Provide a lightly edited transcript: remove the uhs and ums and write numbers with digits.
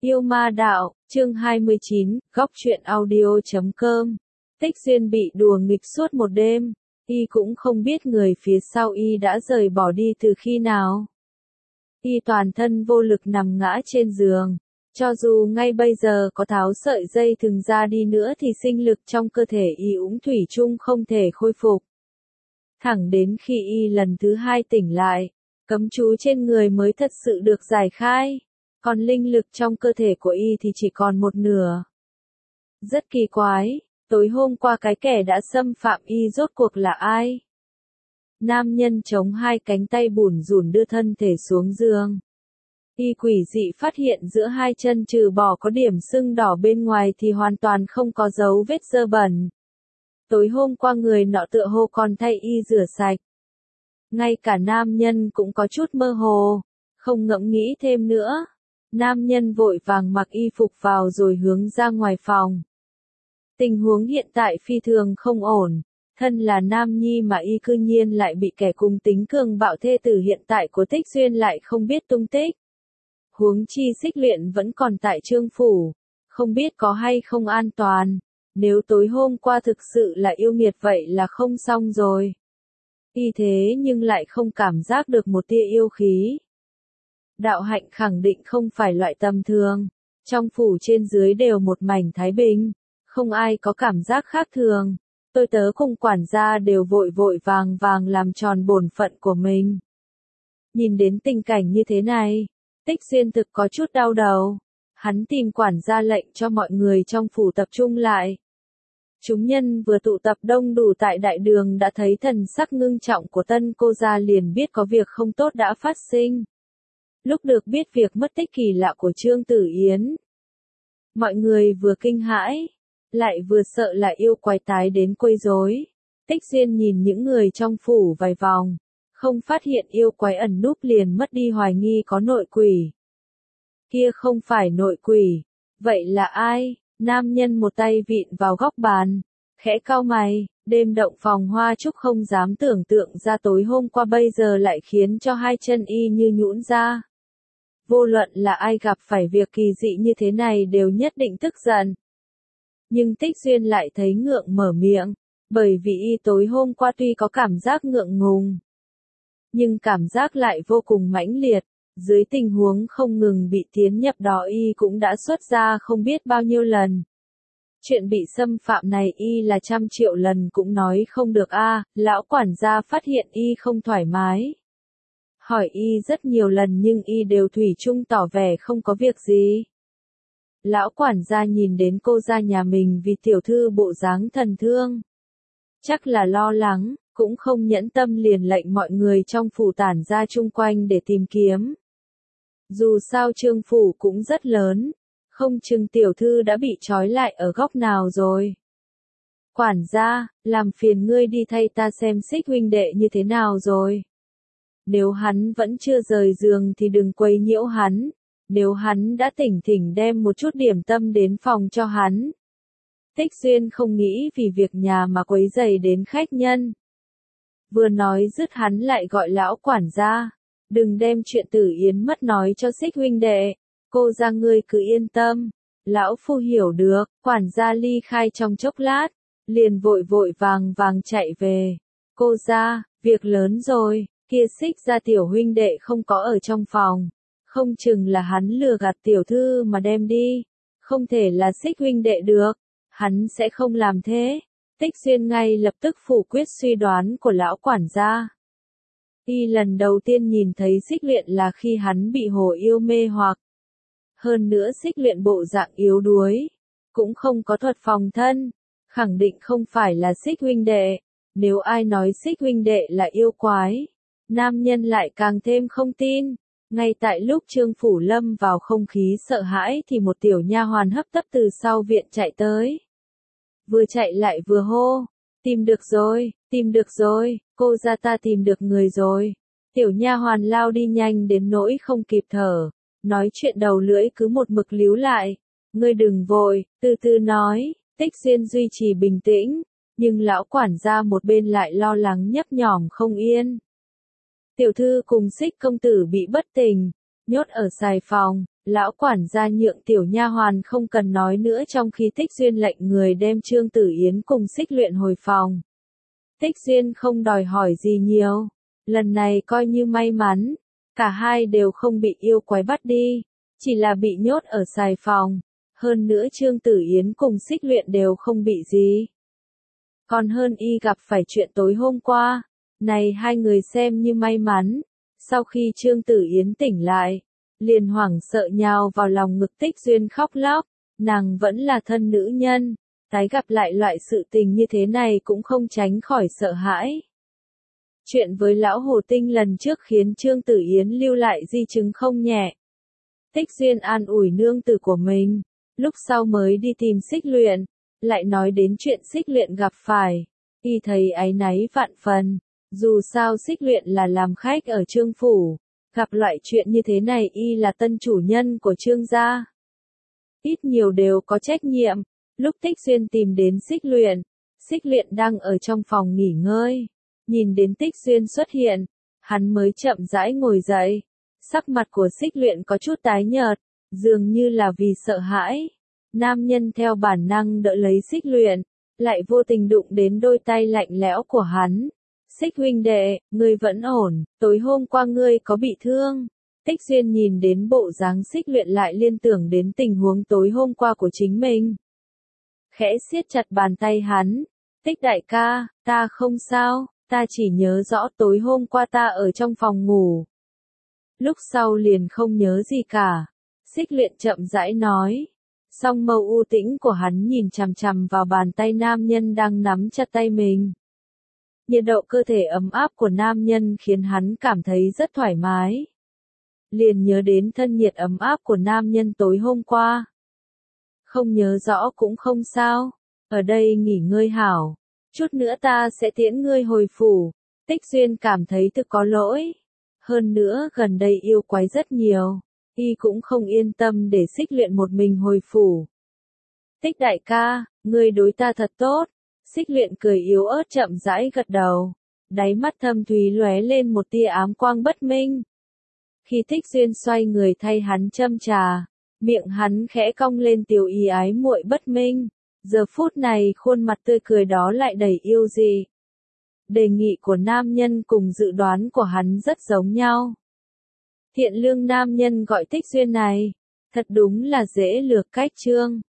Yêu ma đạo, chương 29, góc truyện audio.com. Tích Duyên bị đùa nghịch suốt một đêm, y cũng không biết người phía sau y đã rời bỏ đi từ khi nào. Y toàn thân vô lực nằm ngã trên giường, cho dù ngay bây giờ có tháo sợi dây thừng ra đi nữa thì sinh lực trong cơ thể y cũng thủy chung không thể khôi phục. Thẳng đến khi y lần thứ hai tỉnh lại, cấm chú trên người mới thật sự được giải khai. Còn linh lực trong cơ thể của y thì chỉ còn một nửa. Rất kỳ quái, tối hôm qua cái kẻ đã xâm phạm y rốt cuộc là ai? Nam nhân chống hai cánh tay bủn rủn đưa thân thể xuống giường. Y quỷ dị phát hiện giữa hai chân trừ bỏ có điểm sưng đỏ bên ngoài thì hoàn toàn không có dấu vết dơ bẩn. Tối hôm qua người nọ tựa hồ còn thay y rửa sạch. Ngay cả nam nhân cũng có chút mơ hồ, không ngẫm nghĩ thêm nữa. Nam nhân vội vàng mặc y phục vào rồi hướng ra ngoài phòng. Tình huống hiện tại phi thường không ổn, thân là nam nhi mà y cư nhiên lại bị kẻ cùng tính cường bạo thê tử hiện tại của Tích Duyên lại không biết tung tích. Huống chi Xích Luyện vẫn còn tại Trương phủ, không biết có hay không an toàn, nếu tối hôm qua thực sự là yêu nghiệt vậy là không xong rồi. Y thế nhưng lại không cảm giác được một tia yêu khí. Đạo hạnh khẳng định không phải loại tầm thường, trong phủ trên dưới đều một mảnh thái bình, không ai có cảm giác khác thường, tôi tớ cùng quản gia đều vội vội vàng vàng làm tròn bổn phận của mình. Nhìn đến tình cảnh như thế này, Tích Duyên thực có chút đau đầu, hắn tìm quản gia lệnh cho mọi người trong phủ tập trung lại. Chúng nhân vừa tụ tập đông đủ tại đại đường đã thấy thần sắc ngưng trọng của tân cô gia liền biết có việc không tốt đã phát sinh. Lúc được biết việc mất tích kỳ lạ của Trương Tử Yến, mọi người vừa kinh hãi, lại vừa sợ là yêu quái tái đến quấy rối. Tích Duyên nhìn những người trong phủ vài vòng, không phát hiện yêu quái ẩn núp liền mất đi hoài nghi có nội quỷ. Kia không phải nội quỷ, vậy là ai? Nam nhân một tay vịn vào góc bàn, khẽ cau mày, đêm động phòng hoa trúc không dám tưởng tượng ra tối hôm qua bây giờ lại khiến cho hai chân y như nhũn ra. Vô luận là ai gặp phải việc kỳ dị như thế này đều nhất định tức giận. Nhưng Tích Duyên lại thấy ngượng mở miệng, bởi vì y tối hôm qua tuy có cảm giác ngượng ngùng, nhưng cảm giác lại vô cùng mãnh liệt, dưới tình huống không ngừng bị tiến nhập đó y cũng đã xuất ra không biết bao nhiêu lần. Chuyện bị xâm phạm này y là 100 triệu lần cũng nói không được a. Lão quản gia phát hiện y không thoải mái. Hỏi y rất nhiều lần nhưng y đều thủy chung tỏ vẻ không có việc gì. Lão quản gia nhìn đến cô gia nhà mình vì tiểu thư bộ dáng thần thương. Chắc là lo lắng, cũng không nhẫn tâm liền lệnh mọi người trong phủ tản ra chung quanh để tìm kiếm. Dù sao Trương phủ cũng rất lớn, không chừng tiểu thư đã bị trói lại ở góc nào rồi. Quản gia, làm phiền ngươi đi thay ta xem Xích huynh đệ như thế nào rồi. Nếu hắn vẫn chưa rời giường thì đừng quấy nhiễu hắn, nếu hắn đã tỉnh thỉnh đem một chút điểm tâm đến phòng cho hắn. Tích Duyên không nghĩ vì việc nhà mà quấy rầy đến khách nhân. Vừa nói dứt hắn lại gọi lão quản gia, đừng đem chuyện Tử Yến mất nói cho Xích huynh đệ, cô gia ngươi cứ yên tâm, lão phu hiểu được. Quản gia ly khai trong chốc lát, liền vội vội vàng vàng chạy về. Cô gia, việc lớn rồi, kia Xích gia tiểu huynh đệ không có ở trong phòng, không chừng là hắn lừa gạt tiểu thư mà đem đi, không thể là Xích huynh đệ được, hắn sẽ không làm thế. Tích Duyên ngay lập tức phủ quyết suy đoán của lão quản gia. Y lần đầu tiên nhìn thấy Xích Luyện là khi hắn bị hồ yêu mê hoặc. Hơn nữa Xích Luyện bộ dạng yếu đuối, cũng không có thuật phòng thân, khẳng định không phải là Xích huynh đệ. Nếu ai nói Xích huynh đệ là yêu quái, nam nhân lại càng thêm không tin. Ngay tại lúc Trương phủ lâm vào không khí sợ hãi thì một tiểu nha hoàn hấp tấp từ sau viện chạy tới. Vừa chạy lại vừa hô, tìm được rồi, cô gia ta tìm được người rồi. Tiểu nha hoàn lao đi nhanh đến nỗi không kịp thở, nói chuyện đầu lưỡi cứ một mực líu lại. Ngươi đừng vội, từ từ nói. Tích Duyên duy trì bình tĩnh, nhưng lão quản gia một bên lại lo lắng nhấp nhỏm không yên. Tiểu thư cùng Xích công tử bị bất tỉnh, nhốt ở xài phòng, lão quản gia nhượng tiểu nha hoàn không cần nói nữa trong khi Tích Duyên lệnh người đem Trương Tử Yến cùng Xích Luyện hồi phòng. Tích Duyên không đòi hỏi gì nhiều, lần này coi như may mắn, cả hai đều không bị yêu quái bắt đi, chỉ là bị nhốt ở xài phòng, hơn nữa Trương Tử Yến cùng Xích Luyện đều không bị gì. Còn hơn y gặp phải chuyện tối hôm qua, này hai người xem như may mắn, sau khi Trương Tử Yến tỉnh lại, liền hoảng sợ nhào vào lòng ngực Tích Duyên khóc lóc, nàng vẫn là thân nữ nhân, tái gặp lại loại sự tình như thế này cũng không tránh khỏi sợ hãi. Chuyện với lão Hồ Tinh lần trước khiến Trương Tử Yến lưu lại di chứng không nhẹ. Tích Duyên an ủi nương tử của mình, lúc sau mới đi tìm Xích Luyện, lại nói đến chuyện Xích Luyện gặp phải, y thấy áy náy vạn phần, dù sao Xích Luyện là làm khách ở Trương phủ, gặp loại chuyện như thế này y là tân chủ nhân của Trương gia. Ít nhiều đều có trách nhiệm, lúc Tích Duyên tìm đến Xích Luyện đang ở trong phòng nghỉ ngơi, nhìn đến Tích Duyên xuất hiện, hắn mới chậm rãi ngồi dậy, sắc mặt của Xích Luyện có chút tái nhợt, dường như là vì sợ hãi. Nam nhân theo bản năng đỡ lấy Xích Luyện, lại vô tình đụng đến đôi tay lạnh lẽo của hắn. Xích huynh đệ, ngươi vẫn ổn, tối hôm qua ngươi có bị thương? Tích Duyên nhìn đến bộ dáng Xích Luyện lại liên tưởng đến tình huống tối hôm qua của chính mình. Khẽ siết chặt bàn tay hắn, Tích đại ca, ta không sao, ta chỉ nhớ rõ tối hôm qua ta ở trong phòng ngủ. Lúc sau liền không nhớ gì cả. Xích Luyện chậm rãi nói. Song mâu u tĩnh của hắn nhìn chằm chằm vào bàn tay nam nhân đang nắm chặt tay mình. Nhiệt độ cơ thể ấm áp của nam nhân khiến hắn cảm thấy rất thoải mái. Liền nhớ đến thân nhiệt ấm áp của nam nhân tối hôm qua. Không nhớ rõ cũng không sao, ở đây nghỉ ngơi hảo, chút nữa ta sẽ tiễn ngươi hồi phủ. Tích Duyên cảm thấy thực có lỗi. Hơn nữa gần đây yêu quái rất nhiều, y cũng không yên tâm để Xích Luyện một mình hồi phủ. Tích đại ca, ngươi đối ta thật tốt. Xích Luyện cười yếu ớt chậm rãi gật đầu, đáy mắt thâm thúy lóe lên một tia ám quang bất minh. Khi Tích Duyên xoay người thay hắn châm trà, miệng hắn khẽ cong lên tiểu ý ái muội bất minh, giờ phút này khuôn mặt tươi cười đó lại đầy yêu dị. Đề nghị của nam nhân cùng dự đoán của hắn rất giống nhau. Thiện lương nam nhân gọi Tích Duyên này, thật đúng là dễ lược cách trương.